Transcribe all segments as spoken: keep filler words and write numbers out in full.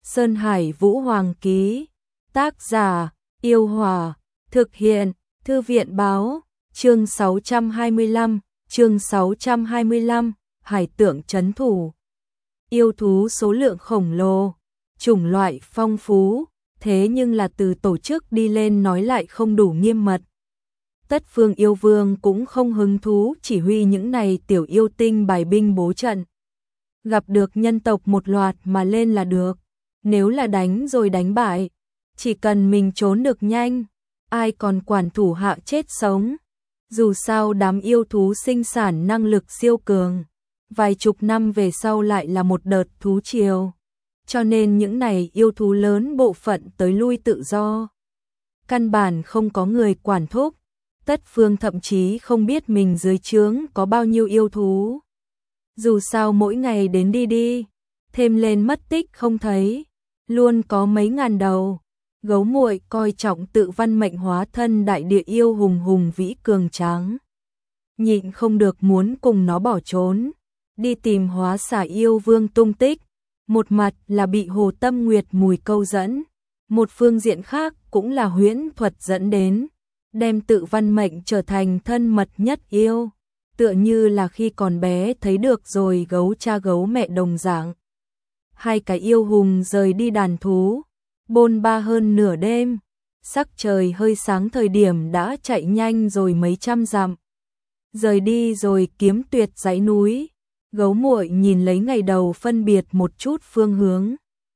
Sơn Hải Vũ Hoàng ký. Tác giả: Yêu Hòa. Thực hiện: Thư viện báo. Chương sáu trăm hai mươi lăm, chương sáu trăm hai mươi lăm, Hải tượng trấn thủ. Yêu thú số lượng khổng lồ, chủng loại phong phú, thế nhưng là từ tổ chức đi lên nói lại không đủ nghiêm mật. Tất Phương Yêu Vương cũng không hứng thú chỉ huy những này tiểu yêu tinh bài binh bố trận. Gặp được nhân tộc một loạt mà lên là được, nếu là đánh rồi đánh bại, chỉ cần mình trốn được nhanh, ai còn quản thủ hạ chết sống. Dù sao đám yêu thú sinh sản năng lực siêu cường, vài chục năm về sau lại là một đợt thú triều, cho nên những này yêu thú lớn bộ phận tới lui tự do. Căn bản không có người quản thúc, Tất Phương thậm chí không biết mình dưới trướng có bao nhiêu yêu thú. Dù sao mỗi ngày đến đi đi, thêm lên mất tích không thấy, luôn có mấy ngàn đầu. Gấu muội coi trọng tự văn mệnh hóa thân đại địa yêu hùng hùng vĩ cường tráng. Nhịn không được muốn cùng nó bỏ trốn, đi tìm hóa xà yêu vương tung tích. Một mặt là bị Hồ Tâm Nguyệt mùi câu dẫn, một phương diện khác cũng là huyễn thuật dẫn đến, đem tự văn mệnh trở thành thân mật nhất yêu, tựa như là khi còn bé thấy được rồi gấu cha gấu mẹ đồng dạng. Hai cái yêu hùng rời đi đàn thú, bôn ba hơn nửa đêm, sắc trời hơi sáng thời điểm đã chạy nhanh rồi mấy trăm dặm. Rời đi rồi kiếm tuyệt dãy núi, gấu muội nhìn lấy ngày đầu phân biệt một chút phương hướng.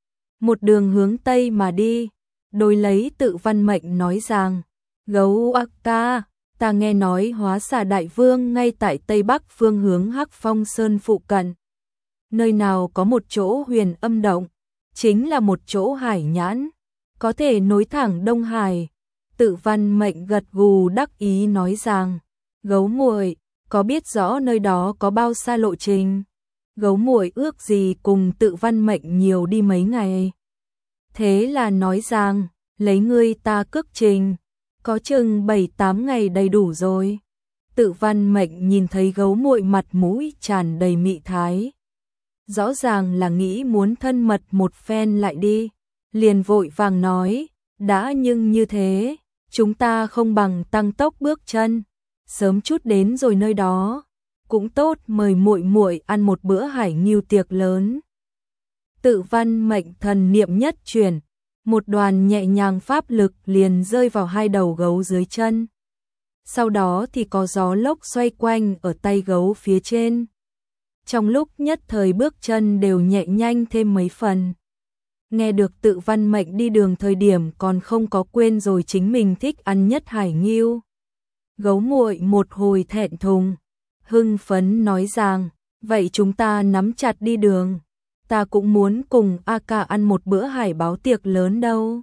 Một đường hướng Tây mà đi, đối lấy tự văn mệnh nói rằng, gấu ác ca, ta nghe nói hóa xà đại vương ngay tại Tây Bắc phương hướng Hắc Phong Sơn phụ cận. Nơi nào có một chỗ huyền âm động, chính là một chỗ hải nhãn, có thể nối thẳng Đông Hải. Tự văn mệnh gật gù đắc ý nói rằng, gấu muội có biết rõ nơi đó có bao xa lộ trình? Gấu muội ước gì cùng tự văn mệnh nhiều đi mấy ngày. Thế là nói rằng, lấy ngươi ta cước trình, có chừng bảy tám ngày đầy đủ rồi. Tự văn mệnh nhìn thấy gấu muội mặt mũi tràn đầy mị thái, rõ ràng là nghĩ muốn thân mật một phen lại đi, liền vội vàng nói, đã nhưng như thế, chúng ta không bằng tăng tốc bước chân, sớm chút đến rồi nơi đó, cũng tốt, mời muội muội ăn một bữa hải ngưu tiệc lớn. Tự văn mệnh thần niệm nhất chuyển, một đoàn nhẹ nhàng pháp lực liền rơi vào hai đầu gấu dưới chân. Sau đó thì có gió lốc xoay quanh ở tay gấu phía trên. Trong lúc nhất thời bước chân đều nhẹ nhanh thêm mấy phần. Nghe được tự văn mệnh đi đường thời điểm còn không có quên rồi chính mình thích ăn nhất hải ngưu. Gấu muội một hồi thẹn thùng, hưng phấn nói rằng, vậy chúng ta nắm chặt đi đường, ta cũng muốn cùng A ca ăn một bữa hải báo tiệc lớn đâu.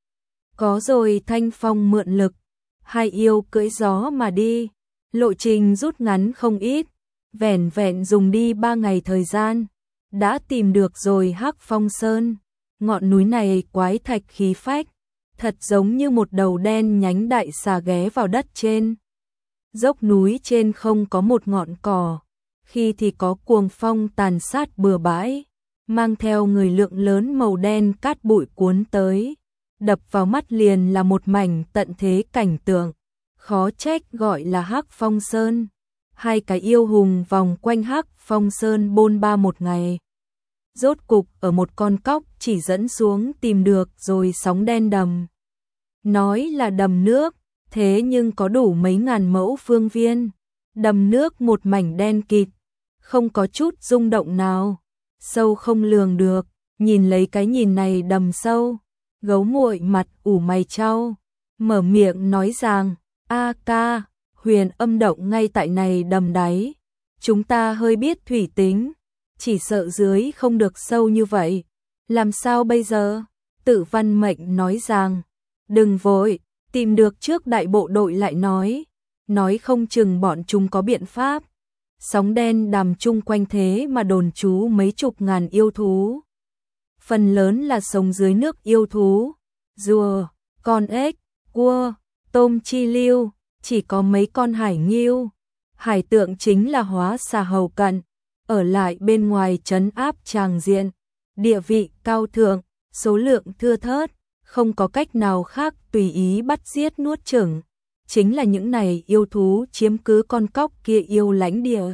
Có rồi thanh phong mượn lực, hai yêu cưỡi gió mà đi, lộ trình rút ngắn không ít, vẻn vẹn dùng đi ba ngày thời gian, đã tìm được rồi Hắc Phong Sơn. Ngọn núi này quái thạch khí phách, thật giống như một đầu đen nhánh đại xà ghé vào đất trên. Dốc núi trên không có một ngọn cỏ, khi thì có cuồng phong tàn sát bừa bãi, mang theo người lượng lớn màu đen cát bụi cuốn tới, đập vào mắt liền là một mảnh tận thế cảnh tượng, khó trách gọi là Hắc Phong Sơn. Hai cái yêu hùng vòng quanh Hắc Phong Sơn bôn ba một ngày, rốt cục ở một con cóc chỉ dẫn xuống tìm được rồi sóng đen đầm. Nói là đầm nước, thế nhưng có đủ mấy ngàn mẫu phương viên, đầm nước một mảnh đen kịt, không có chút rung động nào, sâu không lường được. Nhìn lấy cái nhìn này đầm sâu, gấu muội mặt ủ mày chau, mở miệng nói rằng, a ca, huyền âm động ngay tại này đầm đáy, chúng ta hơi biết thủy tính, chỉ sợ dưới không được sâu như vậy, làm sao bây giờ? Tự văn mệnh nói rằng, đừng vội, tìm được trước đại bộ đội lại nói, nói không chừng bọn chúng có biện pháp. Sóng đen đàm chung quanh thế mà đồn trú mấy chục ngàn yêu thú, phần lớn là sống dưới nước yêu thú, rùa, con ếch, cua, tôm chi lưu, chỉ có mấy con hải ngưu. Hải tượng chính là hóa xà hầu cận, ở lại bên ngoài trấn áp tràng diện, địa vị cao thượng, số lượng thưa thớt, không có cách nào khác tùy ý bắt giết nuốt chửng. Chính là những này yêu thú chiếm cứ con cóc kia yêu lãnh địa.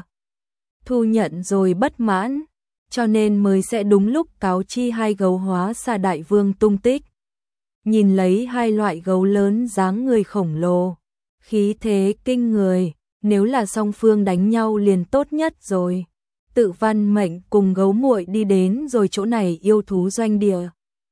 Thu nhận rồi bất mãn, cho nên mới sẽ đúng lúc cáo chi hai gấu hóa xà đại vương tung tích. Nhìn lấy hai loại gấu lớn dáng người khổng lồ, khí thế kinh người, nếu là song phương đánh nhau liền tốt nhất rồi. Tự Văn Mệnh cùng gấu muội đi đến rồi chỗ này yêu thú doanh địa.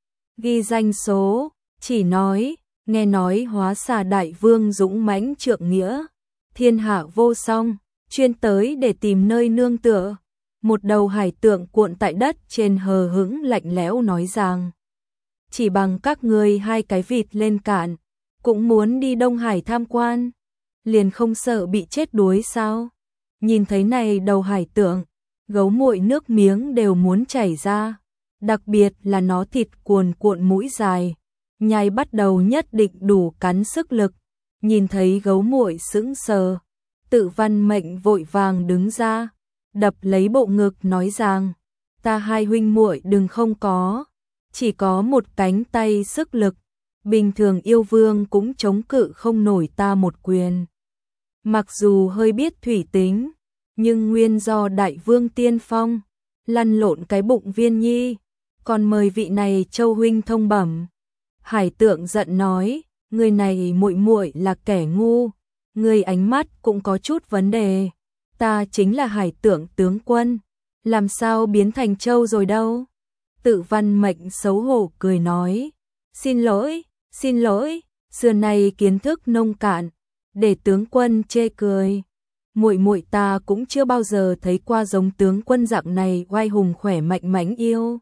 Ghi danh số, chỉ nói, nghe nói hóa xà đại vương dũng mãnh trượng nghĩa, thiên hạ vô song, chuyên tới để tìm nơi nương tựa. Một đầu hải tượng cuộn tại đất trên hờ hững lạnh lẽo nói rằng, chỉ bằng các ngươi hai cái vịt lên cạn, cũng muốn đi Đông Hải tham quan, liền không sợ bị chết đuối sao? Nhìn thấy này đầu hải tượng, gấu muội nước miếng đều muốn chảy ra, đặc biệt là nó thịt cuồn cuộn mũi dài, nhai bắt đầu nhất định đủ cắn sức lực. Nhìn thấy gấu muội sững sờ, Tự Văn Mệnh vội vàng đứng ra, đập lấy bộ ngực nói rằng, ta hai huynh muội đừng không có, chỉ có một cánh tay sức lực, bình thường yêu vương cũng chống cự không nổi ta một quyền. Mặc dù hơi biết thủy tính, nhưng nguyên do đại vương tiên phong, lăn lộn cái bụng viên nhi, còn mời vị này châu huynh thông bẩm. Hải tượng giận nói, người này muội muội là kẻ ngu, người ánh mắt cũng có chút vấn đề. Ta chính là hải tượng tướng quân, làm sao biến thành trâu rồi đâu? Tự Văn Mệnh xấu hổ cười nói, xin lỗi, xin lỗi, xưa nay kiến thức nông cạn, để tướng quân chê cười. Muội muội ta cũng chưa bao giờ thấy qua giống tướng quân dạng này oai hùng khỏe mạnh mãnh yêu.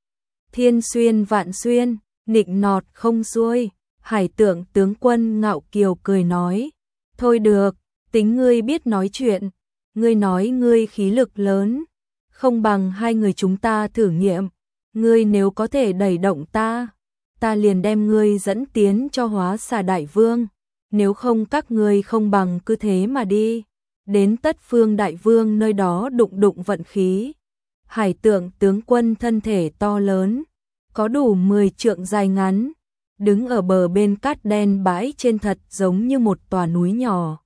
Thiên xuyên vạn xuyên, nịnh nọt không xuôi. Hải tượng tướng quân ngạo kiều cười nói, thôi được, tính ngươi biết nói chuyện, ngươi nói ngươi khí lực lớn, không bằng hai người chúng ta thử nghiệm, ngươi nếu có thể đẩy động ta, ta liền đem ngươi dẫn tiến cho hóa xà đại vương, nếu không các ngươi không bằng cứ thế mà đi, đến Tất Phương đại vương nơi đó đụng đụng vận khí. Hải tượng tướng quân thân thể to lớn, có đủ mười trượng dài ngắn, đứng ở bờ bên cát đen bãi trên thật giống như một tòa núi nhỏ.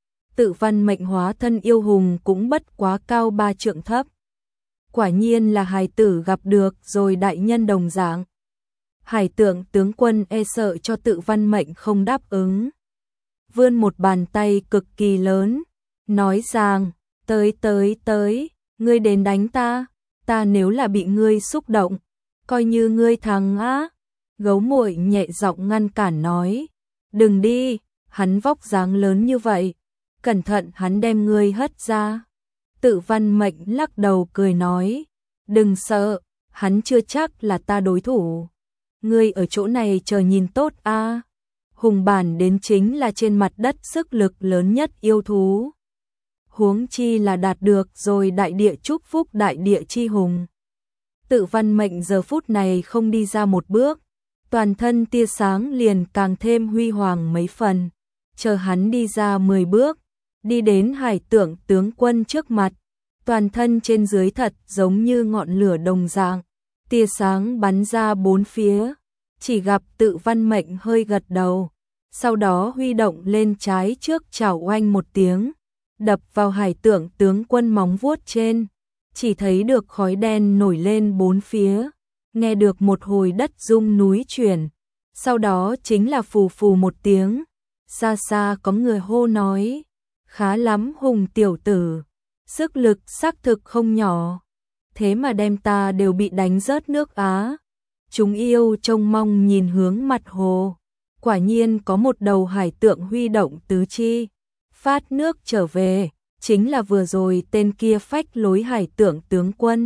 Tự Văn Mệnh hóa thân yêu hùng cũng bất quá cao ba trượng thấp. Quả nhiên là hài tử gặp được rồi đại nhân đồng dạng. Hải tượng tướng quân e sợ cho Tự Văn Mệnh không đáp ứng. Vươn một bàn tay cực kỳ lớn, nói rằng, tới tới tới, ngươi đến đánh ta, ta nếu là bị ngươi xúc động, coi như ngươi thắng á. Gấu muội nhẹ giọng ngăn cản nói, đừng đi, hắn vóc dáng lớn như vậy, cẩn thận hắn đem ngươi hất ra. Tự Văn Mệnh lắc đầu cười nói, đừng sợ, hắn chưa chắc là ta đối thủ. Ngươi ở chỗ này chờ nhìn tốt a. Hùng bản đến chính là trên mặt đất sức lực lớn nhất yêu thú. Huống chi là đạt được rồi đại địa chúc phúc đại địa chi hùng. Tự Văn Mệnh giờ phút này không đi ra một bước, toàn thân tia sáng liền càng thêm huy hoàng mấy phần. Chờ hắn đi ra mười bước, đi đến hải tượng tướng quân trước mặt, toàn thân trên dưới thật giống như ngọn lửa đồng dạng, tia sáng bắn ra bốn phía, chỉ gặp Tự Văn Mệnh hơi gật đầu, sau đó huy động lên trái trước chảo oanh một tiếng, đập vào hải tượng tướng quân móng vuốt trên, chỉ thấy được khói đen nổi lên bốn phía, nghe được một hồi đất rung núi chuyển, sau đó chính là phù phù một tiếng, xa xa có người hô nói, khá lắm hùng tiểu tử, sức lực xác thực không nhỏ, thế mà đem ta đều bị đánh rớt nước Á. Chúng yêu trông mong nhìn hướng mặt hồ, quả nhiên có một đầu hải tượng huy động tứ chi, phát nước trở về, chính là vừa rồi tên kia phách lối hải tượng tướng quân.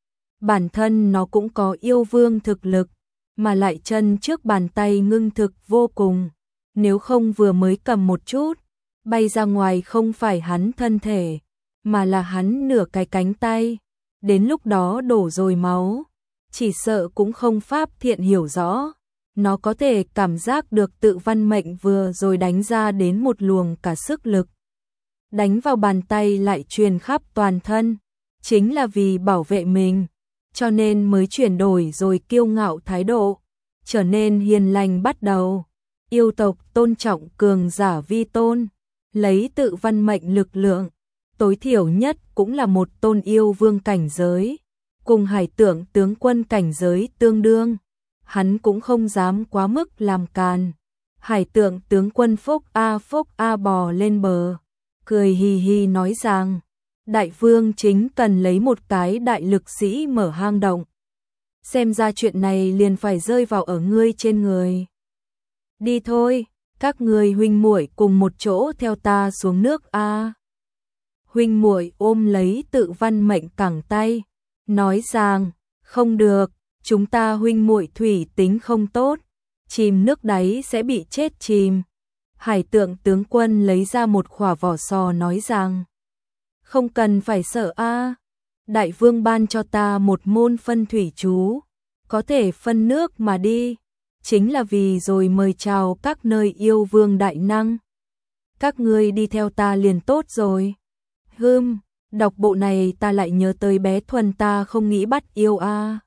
Bản thân nó cũng có yêu vương thực lực, mà lại chân trước bàn tay ngưng thực vô cùng, nếu không vừa mới cầm một chút, bay ra ngoài không phải hắn thân thể, mà là hắn nửa cái cánh tay, đến lúc đó đổ rồi máu, chỉ sợ cũng không pháp thiện hiểu rõ. Nó có thể cảm giác được Tự Văn Mệnh vừa rồi đánh ra đến một luồng cả sức lực, đánh vào bàn tay lại truyền khắp toàn thân, chính là vì bảo vệ mình. cho nên mới chuyển đổi rồi kiêu ngạo thái độ, trở nên hiền lành bắt đầu. Yêu tộc tôn trọng cường giả vi tôn, lấy tự văn mệnh lực lượng, tối thiểu nhất cũng là một tôn yêu vương cảnh giới, cùng Hải Tượng tướng quân cảnh giới tương đương. Hắn cũng không dám quá mức làm càn. Hải Tượng tướng quân phúc a phúc a bò lên bờ, cười hì hì nói rằng, đại vương chính cần lấy một cái đại lực sĩ mở hang động. Xem ra chuyện này liền phải rơi vào ở ngươi trên người. Đi thôi, các ngươi huynh muội cùng một chỗ theo ta xuống nước a. Huynh muội ôm lấy tự văn mệnh cẳng tay, nói rằng, không được, chúng ta huynh muội thủy tính không tốt, chìm nước đáy sẽ bị chết chìm. Hải Tượng tướng quân lấy ra một khỏa vỏ sò nói rằng, không cần phải sợ a, đại vương ban cho ta một môn phân thủy chú, có thể phân nước mà đi, chính là vì rồi mời chào các nơi yêu vương đại năng. Các ngươi đi theo ta liền tốt rồi. Hừm, đọc bộ này ta lại nhớ tới bé Thuần ta không nghĩ bắt yêu a.